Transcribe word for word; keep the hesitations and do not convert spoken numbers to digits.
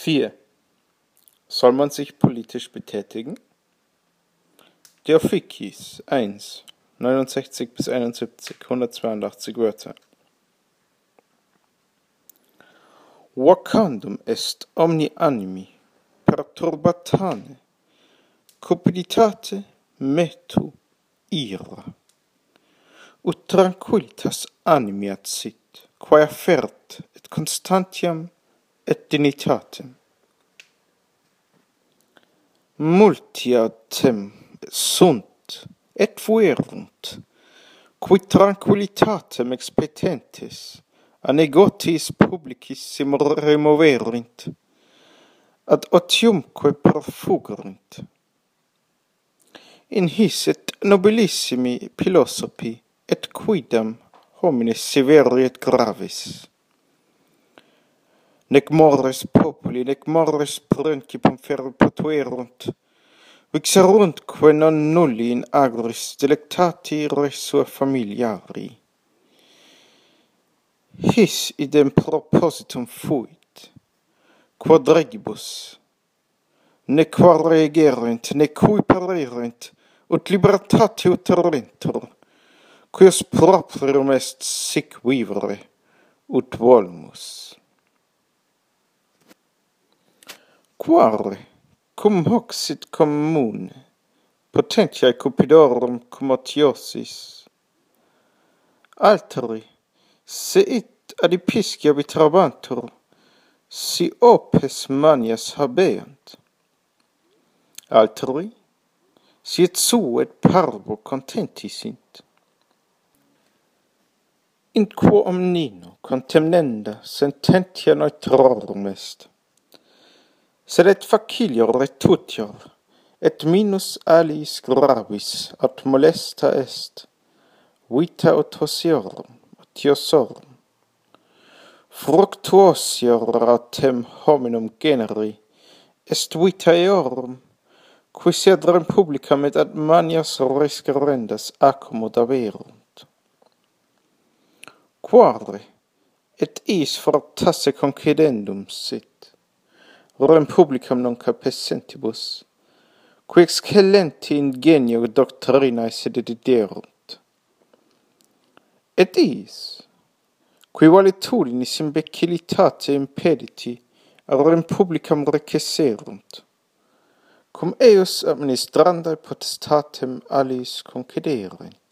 vier. Soll man sich politisch betätigen? Der Fikis eins. neunundsechzig bis einundsiebzig, hundertzweiundachtzig Wörter. Wakandum est omni animi perturbatane, cupiditate metu ira, ut tranquillitas animiat sit, quae affert et constantiam et dignitatem. Multi autem sunt et fuerunt, qui tranquillitatem expetentes, a negotiis publicissim removerint, ad otiumque profugerint. In his et nobilissimi philosophi, et quidam homines severi et gravis. Nec mores populi, nec mores principum ferri potuerunt, vixeruntque non nulli in agris delectati resua familiari. His idem propositum fuit, quod regibus, ne qua regerent, ne cui parerent, ut libertate uterentur, quius proprium est sic vivere, ut volmus. Quare, cum hoc sit commune, potentiae cupidorum commotiosis, alteri, se it adipisci abitrabantur, si opes manias habeant. Alteri, si et su et parvo contenti sint. In quo omnino contemnenda sententia neutrorum est, sed et facilior et tutior, et minus aliis gravis aut molesta est, vita otiosiorum, otiosorum. Fructuosior autem hominum generi est vita eorum, qui sed rem publicam et ad manias rescerendas accommodaverunt. Quare, et is fortasse concedendum sit, rem publicam non capessentibus, qui excellenti ingenio doctrinae sed dederunt. Et is, qui valitudinis imbecilitate impediti, rem publicam recesserunt, cum eius administrandae potestatem aliis concederent.